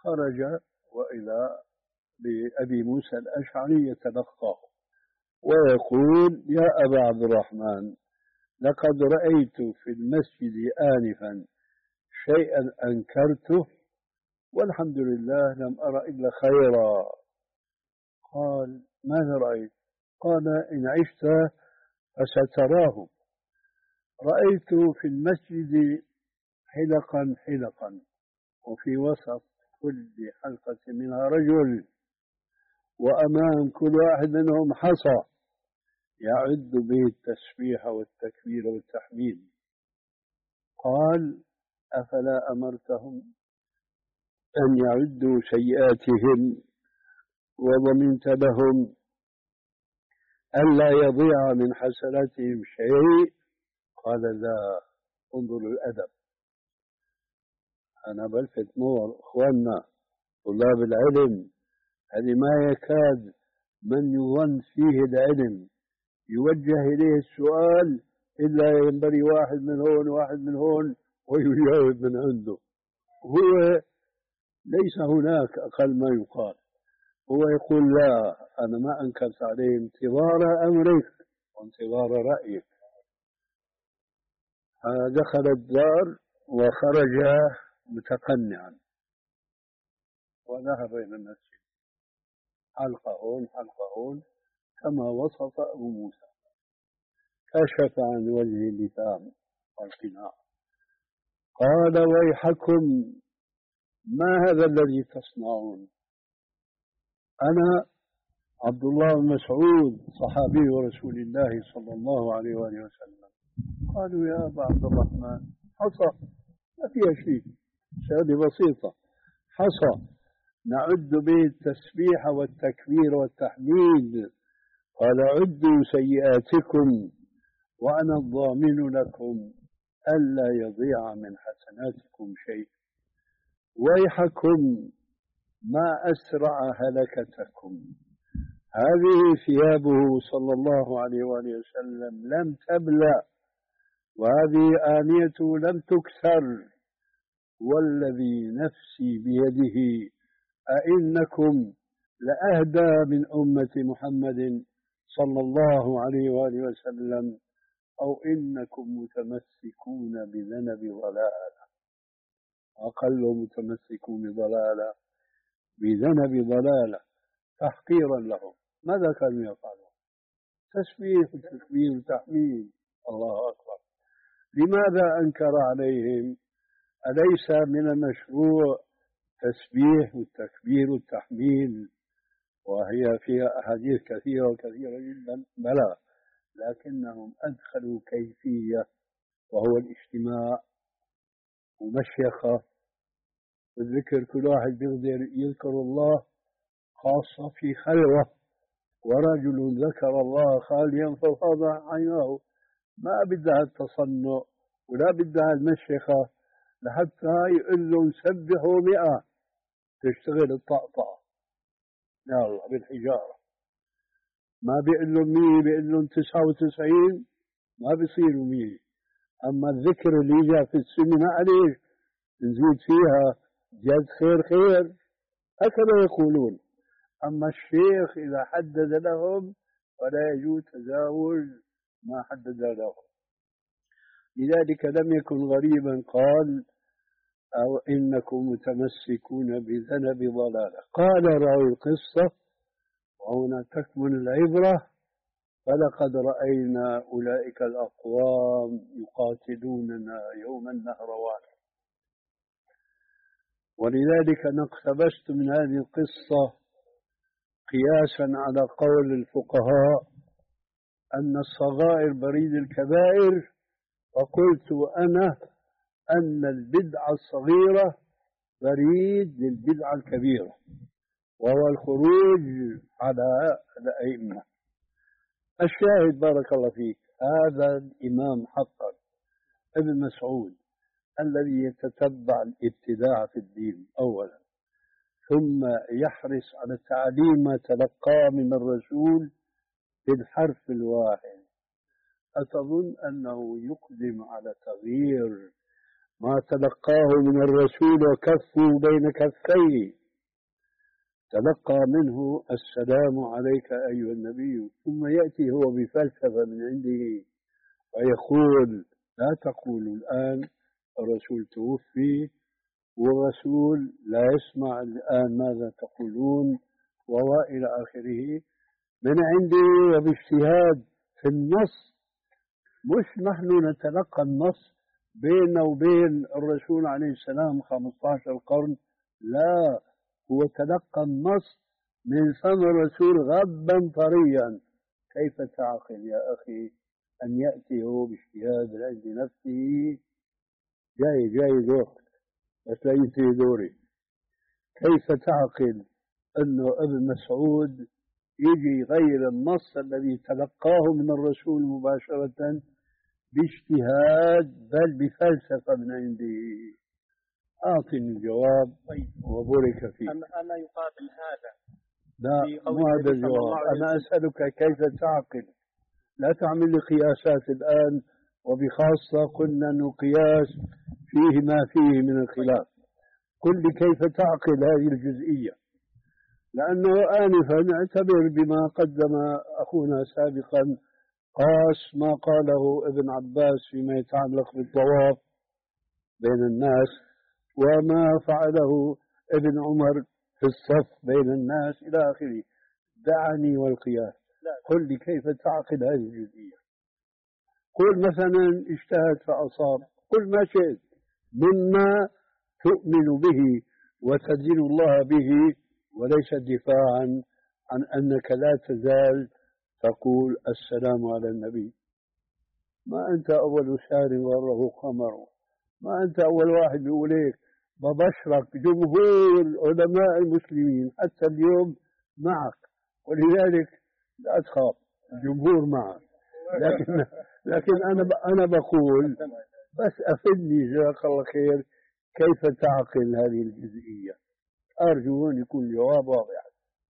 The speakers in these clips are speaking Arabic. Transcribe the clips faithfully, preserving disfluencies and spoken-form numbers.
خرج وإلى بأبي موسى الأشعري يتلقاه ويقول: يا أبا عبد الرحمن، لقد رأيت في المسجد آنفا شيئا أنكرته والحمد لله لم أرى إلا خيرا. قال: ماذا رأيت؟ قال: إن عشت فستراه. رأيت في المسجد حلقا حلقا، وفي وسط كل حلقة منها رجل، وأمام كل واحد منهم حصى يعد به التسبيح والتكبير والتحميد. قال: أفلا أمرتهم أن يعدوا سيئاتهم وضمنت لهم ألا يضيع من حسناتهم شيء؟ قال: لا. انظر الأدب. أنا بلفت نور إخواننا طلاب العلم، هذه ما يكاد من يظن فيه العلم يوجه إليه السؤال إلا ينبري واحد من هون واحد من هون ويجاوب من عنده. هو ليس هناك أقل ما يقال، هو يقول: لا، أنا ما أنكرت عليه انتظار أمرك وانتظار رأيك. دخل الدار وخرج متقنعا وذهب إلى المسجد، حلقة هون حلقة هون كما وصف أبو موسى. كشف عن وجه اللثام والقناع، قال: ويحكم، ما هذا الذي تصنعون؟ أنا عبد الله بن مسعود صحابي رسول الله صلى الله عليه وآله وسلم. قالوا: يا أبا عبد الرحمن، حصى ما فيها شيء، شهادة بسيطة، حصى نعد به التسبيح والتكبير والتحميد. قال: عدوا سيئاتكم وأنا الضامن لكم ألا يضيع من حسناتكم شيء. ويحكم، ما أسرع هلكتكم. هذه ثيابه صلى الله عليه وآله وسلم لم تبلى، وهذه آنيته لم تكسر، والذي نفسي بيده أئنكم لأهدى من أمة محمد صلى الله عليه وآله وسلم، أو إنكم متمسكون بذنب ضلالة، أقل متمسكون بضلالة بذنب ضلالة تحقيرا لهم. ماذا كانوا يفعلون؟ تسبيح وتكبير وتحميد، الله أكبر. لماذا أنكر عليهم؟ أليس من المشروع تسبيح والتكبير والتحميد وهي فيها أحاديث كثيرة وكثيرة جدا؟ بلى، لكنهم أدخلوا كيفية وهو الاجتماع ومشيخة والذكر، كل واحد يقدر يذكر الله خاصة في خلوة، ورجل ذكر الله خاليا ففاض عيناه. ما بدها التصنع ولا بدها المشيخة لحتى يقول لهم سبحوا مئة تشتغل الطقطقة، يا الله بالحجارة. ما بيقول لهم مية، بيقول لهم تسعة وتسعين، ما بيصيروا مية. أما الذكر اللي جاء في السنة معلش نزيد فيها، جد خير خير، هكذا يقولون. أما الشيخ إذا حدد لهم فلا يجوز تجاوز ما حدد لهم. لذلك لم يكن غريبا قال: أو إنكم متمسكون بذنب ضلالة. قال راوي القصة، وهنا تكمن العبرة: فلقد رأينا أولئك الأقوام يقاتلوننا يوم النهروان. ولذلك أنا اقتبست من هذه القصة قياسا على قول الفقهاء أن الصغائر بريد الكبائر، وقلت أنا أن البدعة الصغيرة بريد للبدعة الكبيرة، وهو الخروج على الأئمة. الشاهد بارك الله فيك، هذا الإمام حقا ابن مسعود الذي يتتبع الابتداع في الدين أولا، ثم يحرص على تعليم ما تلقاه من الرسول بالحرف الواحد، أتظن أنه يقدم على تغيير ما تلقاه من الرسول وكفه بين كفيه، تلقى منه السلام عليك أيها النبي، ثم يأتي هو بفلسفة من عنده ويقول لا تقولوا الآن الرسول توفي والرسول لا يسمع الآن ماذا تقولون وإلى آخره، من عندي وباجتهاد في النص. مش نحن نتلقى النص بيننا وبين الرسول عليه السلام خمسة عشر قرن، لا، هو تلقى النص من فم الرسول غبا طريا. كيف تعقل يا أخي أن يأتي هو باجتهاد عند نفسه؟ جاي جاي دور بس لا ينتهي دوري. كيف تعقل أنه ابن مسعود يجي غير النص الذي تلقاه من الرسول مباشرة باجتهاد بل بفلسفة من عنده؟ أعطني الجواب وبارك فيك. أما يقابل هذا؟ لا، مو هذا الجواب. أنا أسألك كيف تعقل؟ لا تعمل لي قياسات الآن، وبخاصة قلنا أنه قياس فيه ما فيه من الخلاف. قل لي كيف تعقل هذه الجزئية، لأنه آنفا اعتبر بما قدم أخونا سابقا، قاس ما قاله ابن عباس فيما يتعلق بالطواف بين الناس وما فعله ابن عمر في الصف بين الناس إلى آخره. دعني والقياس. قل لي كيف تعقل هذه الجزئية. قل مثلا اجتهد فأصاب، قل ما شئت مما تؤمن به وتدين الله به، وليس دفاعا عن أنك لا تزال تقول السلام على النبي. ما أنت أول شهر غره قمر، ما أنت أول واحد يقول هيك. ببشرك جمهور علماء المسلمين حتى اليوم معك، ولذلك لا تخاف، الجمهور معك. لكن لكن أنا أنا بقول بس أفدني جزاك الله خير، كيف تعقل هذه الجزئية؟ أرجو أن يكون الجواب واضح.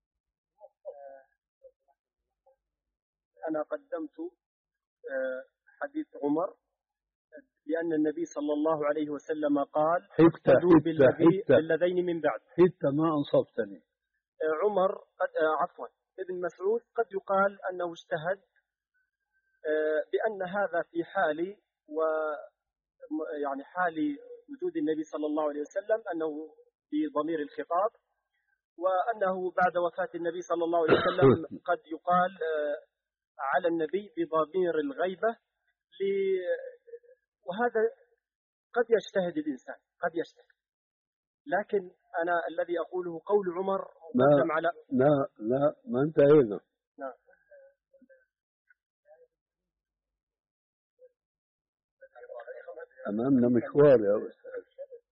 أنا قدمت حديث عمر لأن النبي صلى الله عليه وسلم قال اقتدوا بالذين من بعد. حتى ما أنصفتني. عمر قد عفوا ابن مسعود قد يقال أنه اجتهد بأن هذا في حال و يعني حال وجود النبي صلى الله عليه وسلم أنه بضمير الخطاب، وأنه بعد وفاة النبي صلى الله عليه وسلم قد يقال على النبي بضمير الغيبة. وهذا قد يجتهد الإنسان، قد يجتهد، لكن أنا الذي أقوله قول عمر مقدم على لا لا ما انتهينا. نعم. أمامنا مشوار يا أستاذ،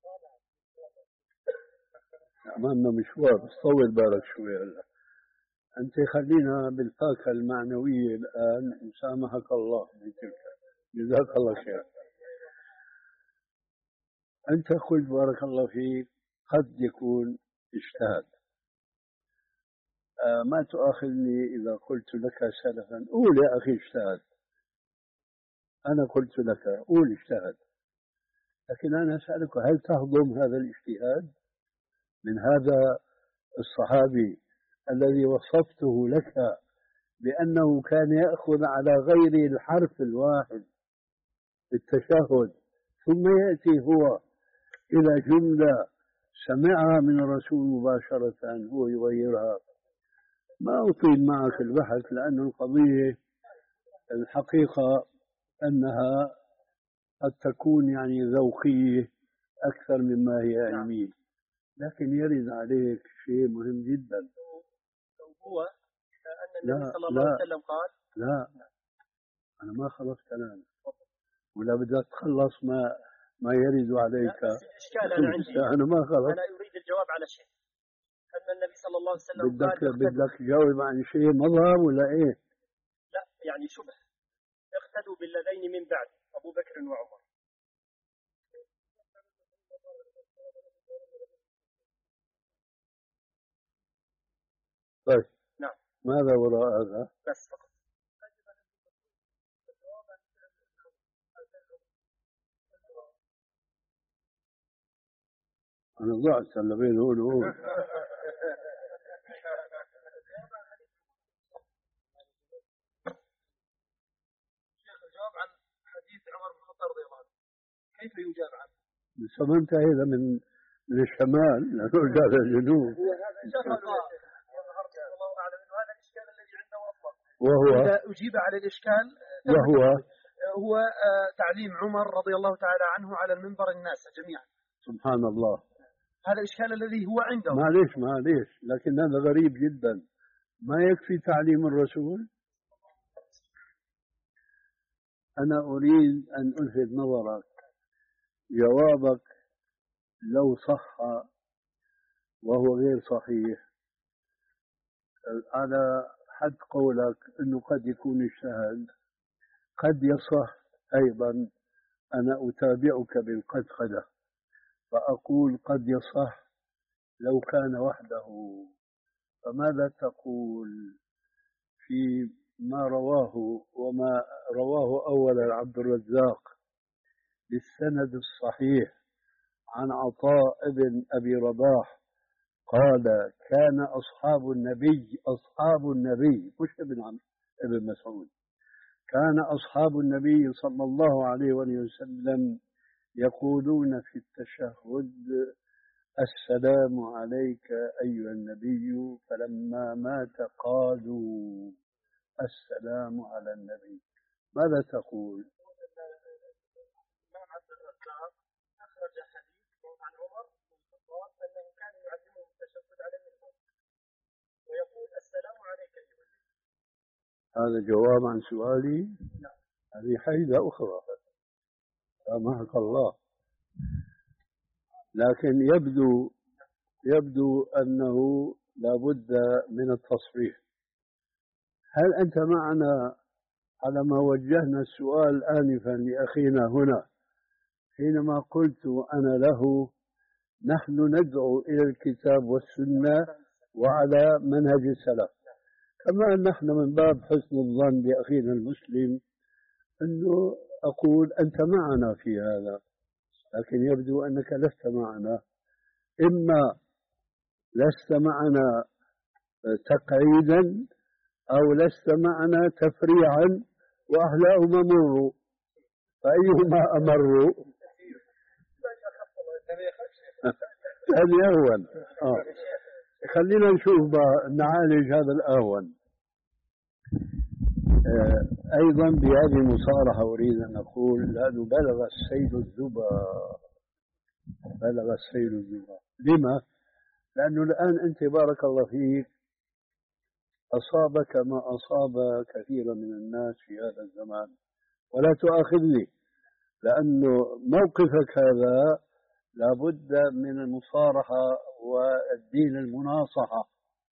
أمامنا مشوار، بس طول بالك شوي. هلا أنت خلينا بالفاكهة المعنوية الآن إن سامحك الله بتلك. جزاك الله خير. أنت قلت بارك الله فيك قد يكون اجتهاد. آه ما تؤاخذني إذا قلت لك سلفا قول يا أخي اجتهد. أنا قلت لك قول اجتهد، لكن أنا أسألك هل تهضم هذا الاجتهاد من هذا الصحابي الذي وصفته لك بأنه كان يأخذ على غير الحرف الواحد في التشهد، ثم يأتي هو إلى جملة سمعها من الرسول مباشرة هو يغيرها؟ ما أطيل معك البحث، لأن القضية الحقيقة أنها قد تكون يعني ذوقية أكثر مما هي علمية، لكن يرد عليك شيء مهم جدا. هو أن النبي صلى الله عليه وسلم قال لا أنا ما خلصت كلامي، ولا بدك تخلص ما ما يرد عليك. إشكال أنا عندي، أنا ما خلصت، أنا أريد الجواب على شيء. أن النبي صلى الله عليه وسلم بدك قال بدك تجاوب عن شيء مظهر ولا إيه؟ لا يعني شبه. اقتدوا بالذين من بعد أبو بكر وعمر. طيب نعم. ماذا وراء هذا؟ بس فقط. أنا ضعت اللي بين هون وهون. شيخ الجواب عن حديث عمر بن الخطاب رضي الله عنه كيف يجاب عنه؟ سمنت هذا من من الشمال لأنه جاء الجنوب. الله أعلم أنه هذا الإشكال الذي عنده أصلا. وهو إذا أجيب على الإشكال وهو هو تعليم عمر رضي الله تعالى عنه على المنبر الناس جميعا. سبحان الله. هذا الإشكال الذي هو عنده. معليش معليش لكن هذا غريب جدا. ما يكفي تعليم الرسول؟ أنا أريد أن ألفت نظرك، جوابك لو صح وهو غير صحيح على حد قولك أنه قد يكون اجتهد، قد يصح أيضا. أنا أتابعك بالقدقدة فأقول قد يصح لو كان وحده. فماذا تقول في ما رواه وما رواه أولا عبد الرزاق بالسند الصحيح عن عطاء بن أبي رباح قال كان أصحاب النبي أصحاب النبي مش ابن عم ابن مسعود كان أصحاب النبي صلى الله عليه وسلم يقولون في التشهد السلام عليك أيها النبي، فلما مات قالوا السلام على النبي. ماذا تقول؟ أخرج حديث عن عمر بن الخطاب أنه كان يعلمهم التشهد على المنبر ويقول السلام عليك أيها النبي. هذا جواب عن سؤالي؟ نعم. هذه حيدة أخرى سامحك الله. لكن يبدو يبدو أنه لابد من التصريح. هل أنت معنا على ما وجهنا السؤال آنفا لأخينا هنا حينما قلت أنا له نحن ندعو إلى الكتاب والسنة وعلى منهج السلف، كما نحن من باب حسن الظن بأخينا المسلم أنه أقول أنت معنا في هذا، لكن يبدو أنك لست معنا. إما لست معنا تقعيدا أو لست معنا تفريعا، وأهلاهما مروا، فأيهما أمروا؟ هذه أهون. آه. خلينا نشوف نعالج هذا الأهون. آه. أيضا بهذه المصارحة أريد أن أقول لأنه بلغ السيل الزبا بلغ السيل الزبا. لما؟ لأنه الآن أنت بارك الله فيك أصابك ما أصاب كثيرا من الناس في هذا الزمان، ولا تؤاخذني لأنه موقفك هذا لابد من المصارحة والدين المناصحة.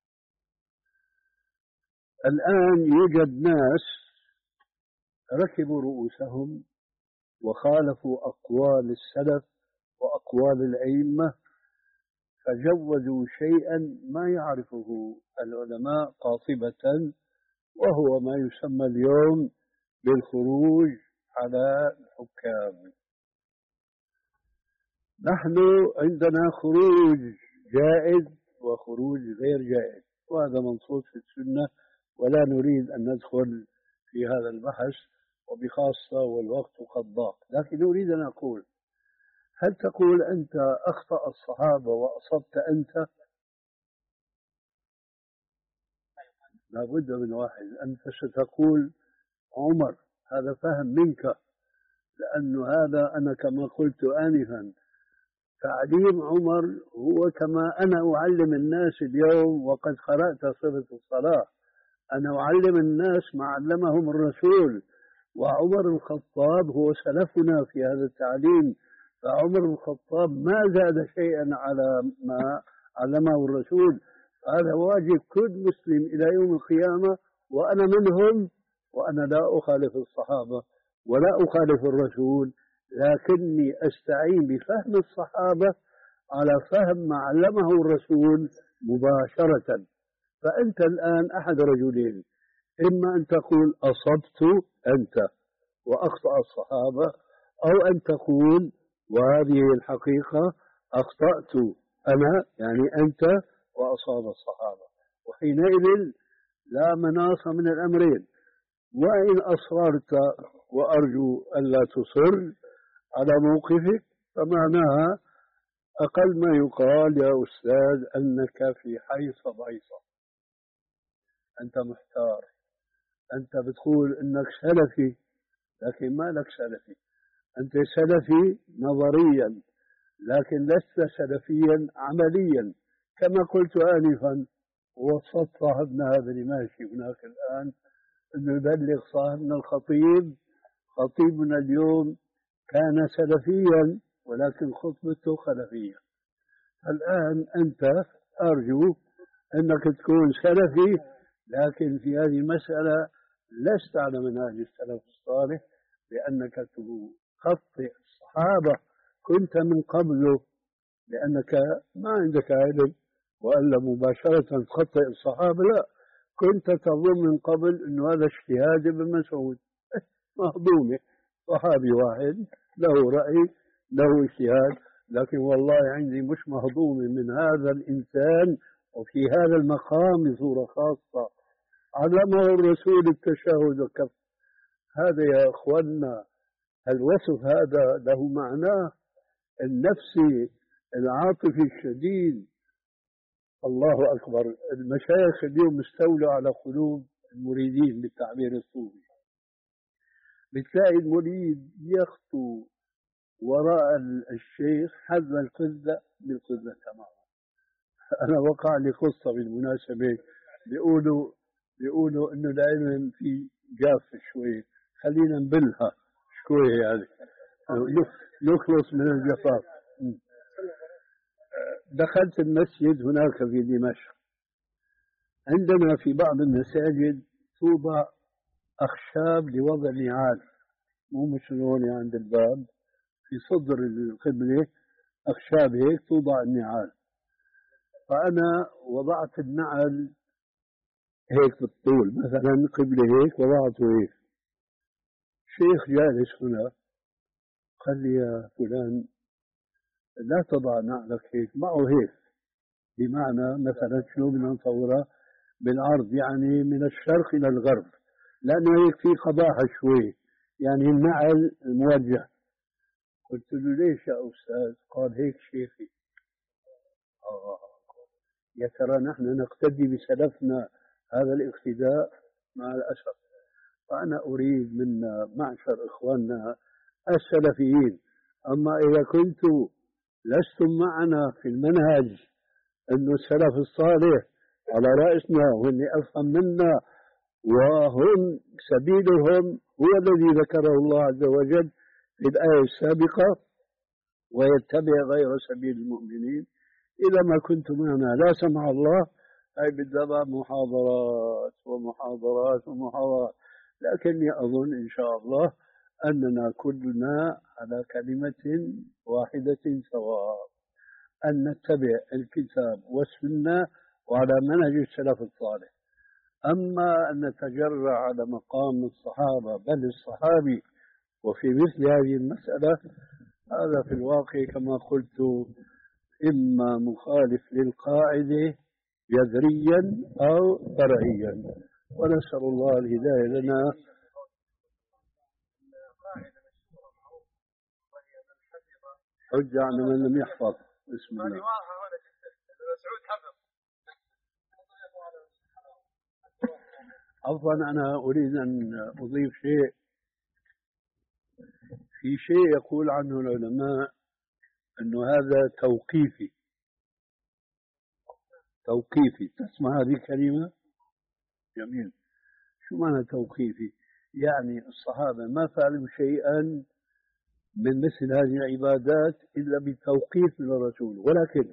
الآن يوجد ناس ركبوا رؤوسهم وخالفوا أقوال السلف وأقوال الأئمة، فجوزوا شيئا ما يعرفه العلماء قاطبة، وهو ما يسمى اليوم بالخروج على الحكام. نحن عندنا خروج جائز وخروج غير جائز، وهذا منصوص في السنة، ولا نريد أن ندخل في هذا البحث وبخاصة والوقت قد ضاق. لكن أريد أن أقول، هل تقول أنت أخطأ الصحابة وأصبت أنت؟ لابد من واحد. أنت ستقول عمر، هذا فهم منك، لأن هذا أنا كما قلت آنفا تعليم عمر هو كما أنا أعلم الناس اليوم، وقد قرأت صفة الصلاة، أنا أعلم الناس ما علمهم الرسول، وعمر الخطاب هو سلفنا في هذا التعليم، فعمر الخطاب ما زاد شيئا على ما علمه الرسول. هذا واجب كل مسلم إلى يوم القيامة، وأنا منهم، وأنا لا أخالف الصحابة ولا أخالف الرسول، لكني أستعين بفهم الصحابة على فهم ما علمه الرسول مباشرة. فأنت الآن أحد رجلين، إما أن تقول أصبت أنت وأخطأ الصحابة، أو أن تقول وهذه الحقيقة أخطأت أنا يعني أنت وأصاب الصحابة، وحينئذ لا مناص من الأمرين. وإن أصررت وأرجو ألا تصر على موقفك فمعناها أقل ما يقال يا أستاذ أنك في حيص بيصة، أنت محتار، أنت بتقول أنك سلفي لكن ما لك سلفي، أنت سلفي نظريا لكن لست سلفيا عمليا، كما قلت آنفا ووصفت صاحبنا هذا اللي ماشي هناك الآن أنه يبلغ صاحبنا الخطيب، خطيبنا اليوم كان سلفيا ولكن خطبته خلفية. الآن أنت أرجو أنك تكون سلفي لكن في هذه المسألة لست على منهج السلف الصالح، لأنك تخطئ الصحابة كنت من قبله لأنك ما عندك علم، وألا مباشرة تخطئ الصحابة، لا، كنت تظن من قبل أنه هذا اجتهاد ابن مسعود مهضومة، صحابي واحد له رأي له اجتهاد، لكن والله عندي مش مهضومة من هذا الإنسان وفي هذا المقام صورة خاصة علمه الرسول التشهد وكف. هذا يا أخوانا الوصف هذا له معناه النفسي العاطفي الشديد. الله أكبر، المشايخ اليوم استولوا على قلوب المريدين بالتعبير الصوفي، بتلاقي المريد يخطو وراء الشيخ حذو القذة بالقذة تماما. أنا وقع لي قصة بالمناسبة، بيقولوا بيقولوا إنه العلم في جاف شوي، خلينا نبلها شوي يعني نخلص من الجفاف. دخلت المسجد هناك في دمشق، عندنا في بعض المساجد توضع أخشاب لوضع النعال، مو مثل هون عند الباب في صدر القبلة أخشاب هيك توضع النعال، فأنا وضعت النعل هيك بالطول مثلا قبلة هيك وضعته هيك. شيخ جالس هنا قال لي يا فلان لا تضع نعلك هيك، معه هيك، بمعنى مثلا شنو بدنا نصورها بالعرض يعني من الشرق إلى الغرب، لأنه هيك في قباحة شوي يعني النعل موجه. قلت له ليش يا أستاذ؟ قال هيك شيخي. آه يا ترى نحن نقتدي بسلفنا هذا الاقتداء؟ مع الأسف. فأنا أريد من معشر إخواننا السلفيين، أما إذا كنتم لستم معنا في المنهج أن السلف الصالح على رأسنا وإني أفهم منا وهم سبيلهم هو الذي ذكره الله عز وجل في الآية السابقة ويتبع غير سبيل المؤمنين، إذا ما كنت معنا لا سمع الله أي بالدبا محاضرات ومحاضرات ومحاضرات، لكني أظن إن شاء الله أننا كلنا على كلمة واحدة سواء، أن نتبع الكتاب والسنة وعلى منهج السلف الصالح. أما أن نتجرع على مقام الصحابة بل الصحابي وفي مثل هذه المسألة، هذا في الواقع كما قلت إما مخالف للقاعدة جذريا أو فرعيا، ونسأل الله الهداية لنا. حجة على من لم يحفظ. بسم الله. عفوا أنا أريد أن أضيف شيء، في شيء يقول عنه العلماء أنه هذا توقيفي. توقيفي، تسمع هذه الكلمة؟ جميل. شو معنى توقيفي؟ يعني الصحابة ما فعلوا شيئا من مثل هذه العبادات إلا بتوقيف من الرسول، ولكن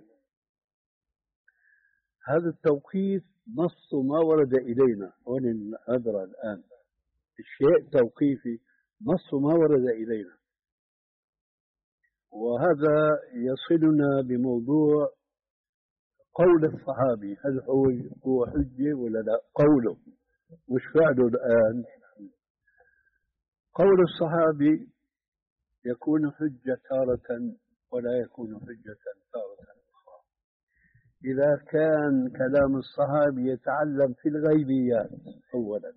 هذا التوقيف نص ما ورد إلينا. هون أدرى الآن الشيء توقيفي نص ما ورد إلينا، وهذا يصلنا بموضوع قول الصحابي، هل هو حجة ولا لا؟ قوله مش فعله. الآن قول الصحابي يكون حجة تارة ولا يكون حجة إذا كان كلام الصحابي يتعلم في الغيبيات أولا،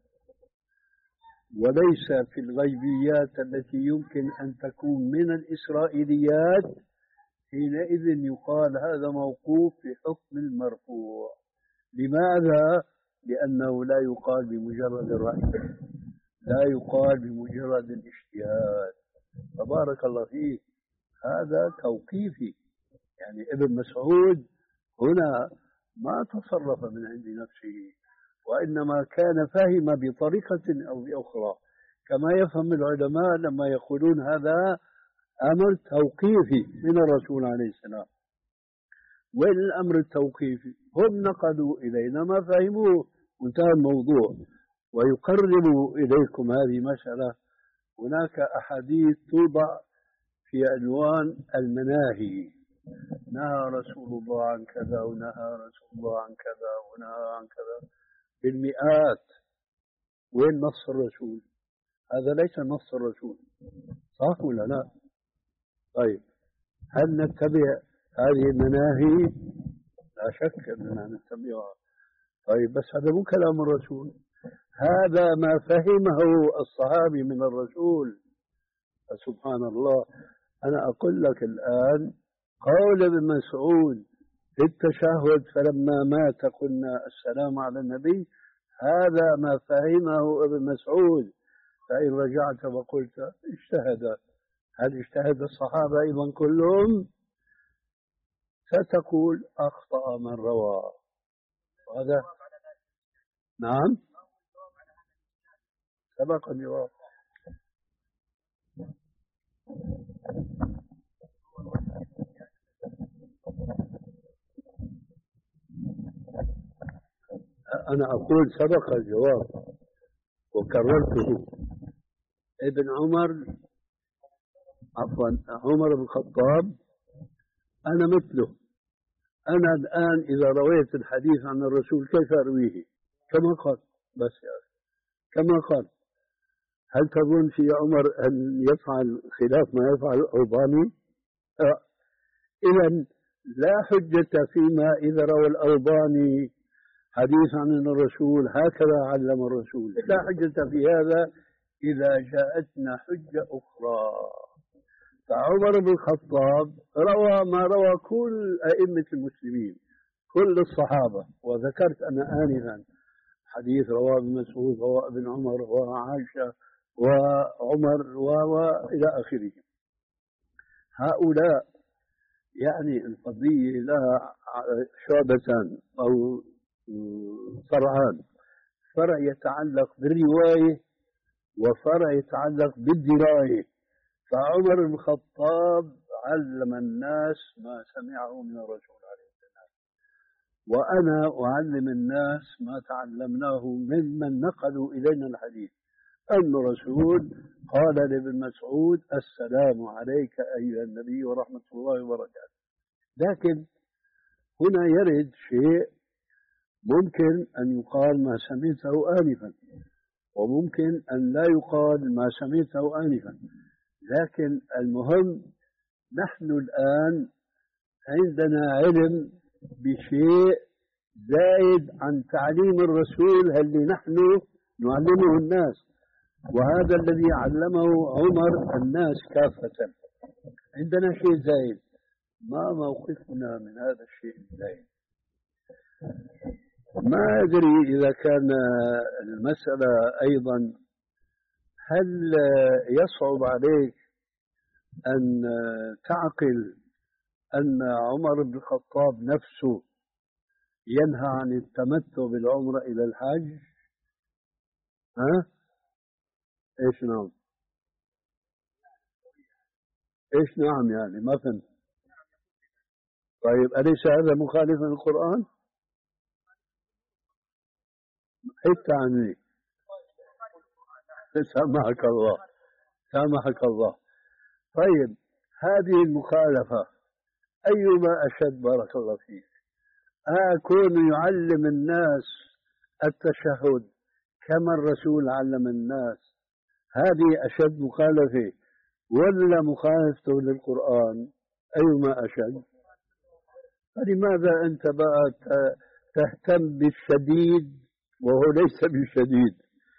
وليس في الغيبيات التي يمكن أن تكون من الإسرائيليات، حينئذ يقال هذا موقوف في حكم المرفوع. لماذا؟ لأنه لا يقال بمجرد الرأي، لا يقال بمجرد الاجتهاد. تبارك الله فيك، هذا توقيفي. يعني ابن مسعود هنا ما تصرف من عند نفسه، وإنما كان فهم بطريقة أو بأخرى، كما يفهم العلماء لما يقولون هذا أمر توقيفي من الرسول عليه السلام. وين الأمر التوقيفي؟ هم نقلوا إلينا ما فهموه وانتهى الموضوع. ويقرب إليكم هذه مسألة، هناك أحاديث توضع في عنوان المناهي، نهى رسول الله عن كذا ونهى رسول الله عن كذا ونهى عن كذا بالمئات. وين نص الرسول؟ هذا ليس نص الرسول، صح ولا لا؟ طيب، هل نتبع هذه المناهي؟ لا شك أننا نتبعها. طيب، بس هذا مو كلام الرسول، هذا ما فهمه الصحابي من الرسول. سبحان الله. أنا أقول لك الآن قول ابن مسعود في التشهد فلما مات قلنا السلام على النبي، هذا ما فهمه ابن مسعود. فإن رجعت وقلت اجتهد، هل اجتهد الصحابة أيضا كلهم؟ ستقول أخطأ من روى. هذا نعم سبق الجواب. أنا أقول سبق الجواب وكررته. ابن عمر عفوا عمر بن الخطاب أنا مثله. أنا الآن إذا رويت الحديث عن الرسول كيف أرويه؟ كما قال. بس يا أخي كما قال. هل تظن في عمر أن يفعل خلاف ما يفعل الألباني؟ أه. إذا لا حجة فيما إذا روى الألباني حديث عن الرسول هكذا علم الرسول، لا حجة في هذا إذا جاءتنا حجة أخرى. فعمر بن الخطاب روى ما روى كل أئمة المسلمين، كل الصحابة، وذكرت أنا آنفا حديث رواه ابن مسعود، رواه ابن عمر، رواه عائشة وعمر وإلى آخره. هؤلاء يعني القضية لها شعبتان أو فرعان، فرع يتعلق بالرواية وفرع يتعلق بالدراية. فعمر بن الخطاب علم الناس ما سمعه من الرسول عليه السلام، وأنا أعلم الناس ما تعلمناه ممن نقلوا إلينا الحديث، أن الرسول قال لابن مسعود السلام عليك أيها النبي ورحمة الله وبركاته. لكن هنا يرد شيء ممكن أن يقال ما سمعته آنفا، وممكن أن لا يقال ما سمعته آنفا. لكن المهم نحن الآن عندنا علم بشيء زايد عن تعليم الرسول اللي نحن نعلمه الناس، وهذا الذي علمه عمر الناس كافة. عندنا شيء زايد، ما موقفنا من هذا الشيء الزايد؟ ما أدري إذا كان المسألة أيضا هل يصعب عليك أن تعقل أن عمر بن الخطاب نفسه ينهى عن التمتع بالعمرة إلى الحج؟ ها؟ إيش نعم؟ إيش نعم يعني ما فهمت. طيب أليس هذا مخالف للقرآن؟ حتى عني. سامحك الله سامحك الله. طيب هذه المخالفة أيما أشد؟ بارك الله فيك. أكون يعلم الناس التشهد كما الرسول علم الناس، هذه أشد مخالفة ولا مخالفته للقرآن؟ أيما أشد؟ فلماذا أنت بقى تهتم بالشديد وهو ليس بالشديد،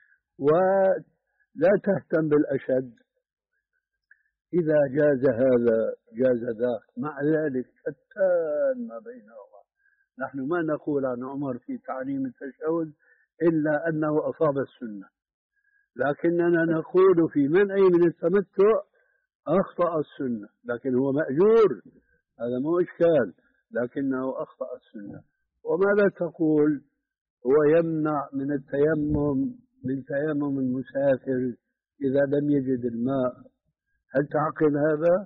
ولا تهتم بالأشد؟ إذا جاز هذا جاز ذاك، مع ذلك شتان ما بينهما. نحن ما نقول عن عمر في تعليم التشهد إلا أنه أصاب السنة، لكننا نقول في منعه من التمتع أخطأ السنة، لكن هو مأجور، هذا مو إشكال، لكنه أخطأ السنة. وماذا تقول هو يمنع من التيمم من تيمم المسافر إذا لم يجد الماء؟ هل تعقل هذا؟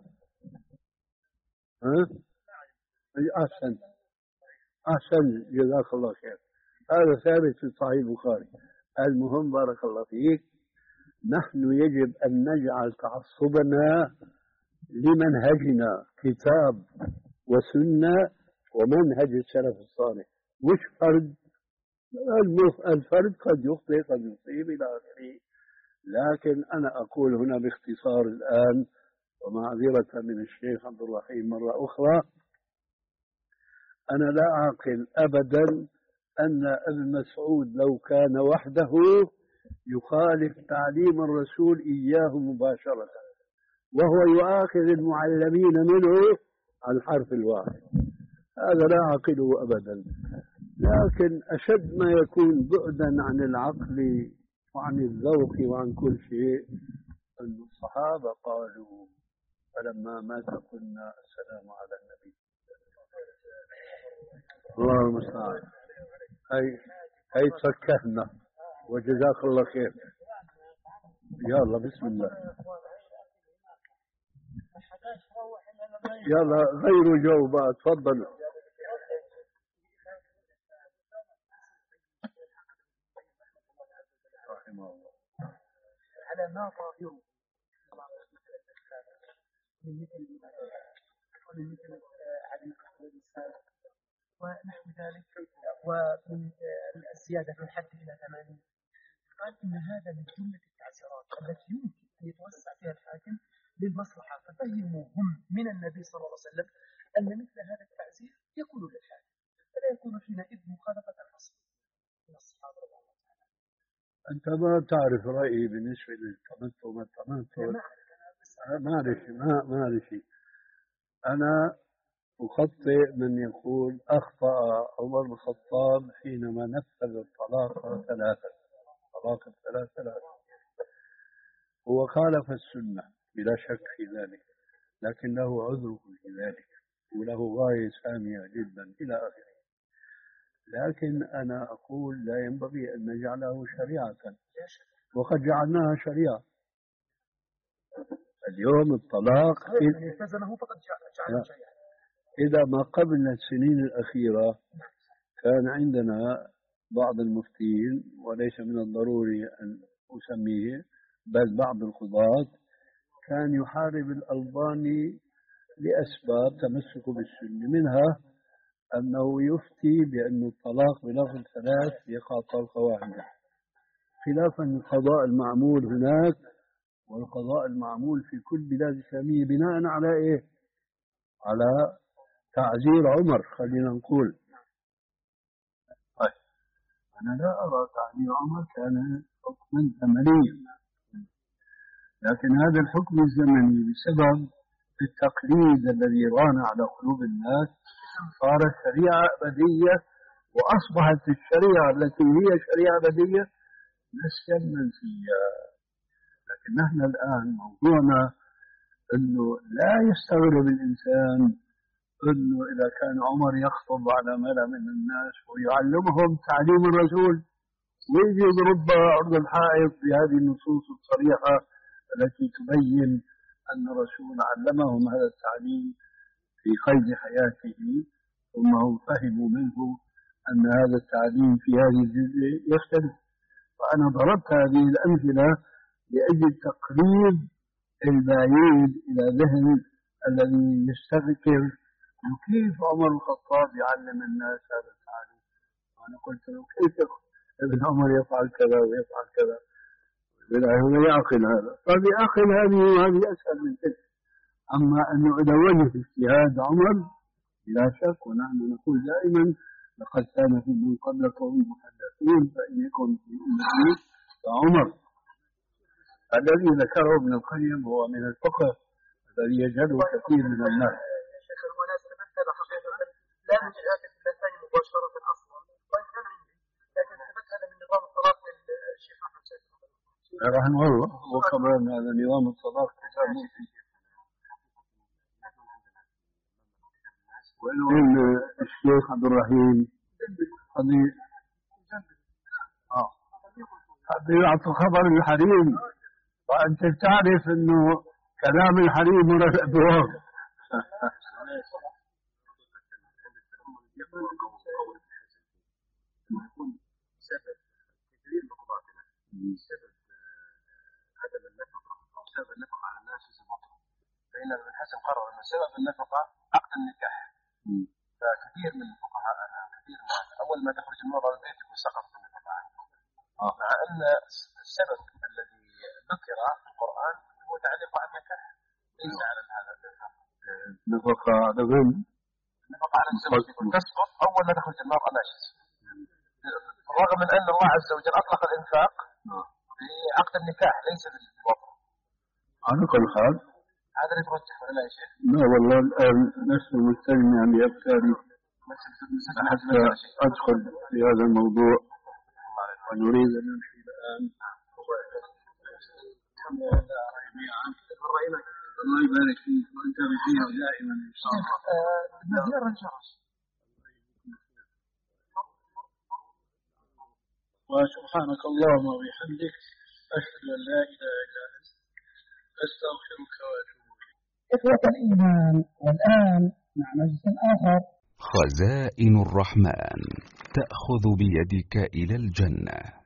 ها؟ أحسن أحسن جزاك الله خير، هذا ثابت في صحيح البخاري. المهم بارك الله فيك، نحن يجب أن نجعل تعصبنا لمنهجنا كتاب وسنة ومنهج السلف الصالح، مش فرد. الفرد قد يخطئ قد يصيب إلى آخره، لكن أنا أقول هنا باختصار الآن ومعذرة من الشيخ عبد الرحيم مرة أخرى، أنا لا أعقل أبدا أن ابن مسعود لو كان وحده يخالف تعليم الرسول إياه مباشرة وهو يؤاخذ المعلمين منه على الحرف الواحد، هذا لا أعقله أبدا. لكن أشد ما يكون بعدا عن العقل وعن الذوق وعن كل شيء أن الصحابة قالوا فلما مات قلنا السلام على النبي. الله المستعان. هي هي تفكهنا وجزاك الله خير. يلا بسم الله، يلا غيروا جو بقى، تفضل. رحمه الله. على ما ظاهره من مثل ومن مثل عدم قبول الإنسان ونحو ذلك، ومن الزيادة في الحد إلى ثمانين، قال إن هذا من جملة التعسيرات التي يمكن أن يتوسع فيها الحاكم للمصلحة، ففهموا هم من النبي صلى الله عليه وسلم أن مثل هذا التعزير يكون للحاكم، فلا يكون حينئذ مخالفة الأصل من الصحابة رضي الله عنهم. أنت ما تعرف رأيي بالنسبة للتمتع ما التمتع؟ معلش ما معلش أنا أخطئ من يقول أخطأ عمر بن الخطاب حينما نفذ الطلاق ثلاثة، طلاق الثلاث ثلاثة، هو خالف السنة بلا شك في ذلك، لكن له عذره في ذلك وله غاية سامية جدا إلى آخره. لكن أنا أقول لا ينبغي أن نجعله شريعة، وقد جعلناها شريعة. اليوم الطلاق إذا ما قبل السنين الأخيرة كان عندنا بعض المفتين، وليس من الضروري أن أسميه بل بعض القضاة، كان يحارب الألباني لأسباب تمسك بالسنة، منها أنه يفتي بأن الطلاق بلفظ ثلاث يقع طلقة واحدة، خلافا للقضاء المعمول هناك والقضاء المعمول في كل بلاد الإسلامية بناء على إيه؟ على تعزير عمر، خلينا نقول. طيب أنا لا أرى تعزير عمر كان حكما زمنيا، لكن هذا الحكم الزمني بسبب التقليد الذي ران على قلوب الناس صارت شريعة أبدية، وأصبحت الشريعة التي هي شريعة أبدية نسيا منسيا. لكن نحن الآن موضوعنا أنه لا يستغرب الإنسان أنه إذا كان عمر يخطب على ملأ من الناس ويعلمهم تعليم الرسول ويجي يضرب عرض الحائط بهذه النصوص الصريحة التي تبين أن الرسول علمهم هذا التعليم في قيد حياته، ثم هم فهموا منه أن هذا التعليم في هذه الجزء يختلف. فأنا ضربت هذه الأمثلة لأجل تقريب البعيد إلى ذهن الذي يستذكر كيف عمر الخطاب يعلم الناس هذا التعليم. وأنا قلت له كيف ابن عمر يفعل كذا ويفعل كذا؟ هو يعقل هذا، طيب يعقل هذه وهذه أسهل من تلك. أما أنه إذا وجه اجتهاد عمر لا شك. ونحن نقول دائما لقد كان في من قبلكم محدثون فإن يكن في أمتي فعمر. الذي ذكره ابن القيم هو من الفقه الذي يجهله كثير من الناس. شيخ المناسبة هذا حقيقة لا من جهات اللسان مباشرة أصلا، وإن كان عندي لكن ثبت هذا من نظام الصلاة للشيخ أحمد شاكر رحمه الله. وقبل أن هذا نظام الصلاة كتاب مفيد. وين الشيخ عبد الرحيم قضي اه قد يعطي خبر الحريم، وأنت تعرف إنه كلام الحريم ولا الأبواب. يكون سبب كثير مقاطعة، سبب عدم النفقة أو سبب النفقة على الناس سبقه. فإن ابن حزم قرر أن سبب النفقة عقد النكاح. فكثير من الفقهاء كثير من أول ما تخرج المرأة من بيتك وسقط النفقة عنه، مع أن السبب الذي ذكر في القرآن هو متعلق بالنكاح ليس على هذا النفقة على غير النفقة على الزوج تسقط أول ما تخرج المرأة ناشز، رغم من أن الله عز وجل أطلق الإنفاق في عقد النكاح ليس في الوضع. على كل حال هذا اللي ترجح ولا يا شيخ؟ لا والله الآن نفس مستجمع بأفكاري حتى أدخل في هذا الموضوع، ونريد أن نمشي الآن. الله يبارك فيك وأنت بخير دائما إن شاء الله. مزيرا جرس. وسبحانك اللهم وبحمدك أشهد أن لا إله إلا أنت أستغفرك وأتوب إليك. إخوة الإيمان، والآن مع مجلس آخر. خزائن الرحمن تأخذ بيدك إلى الجنة.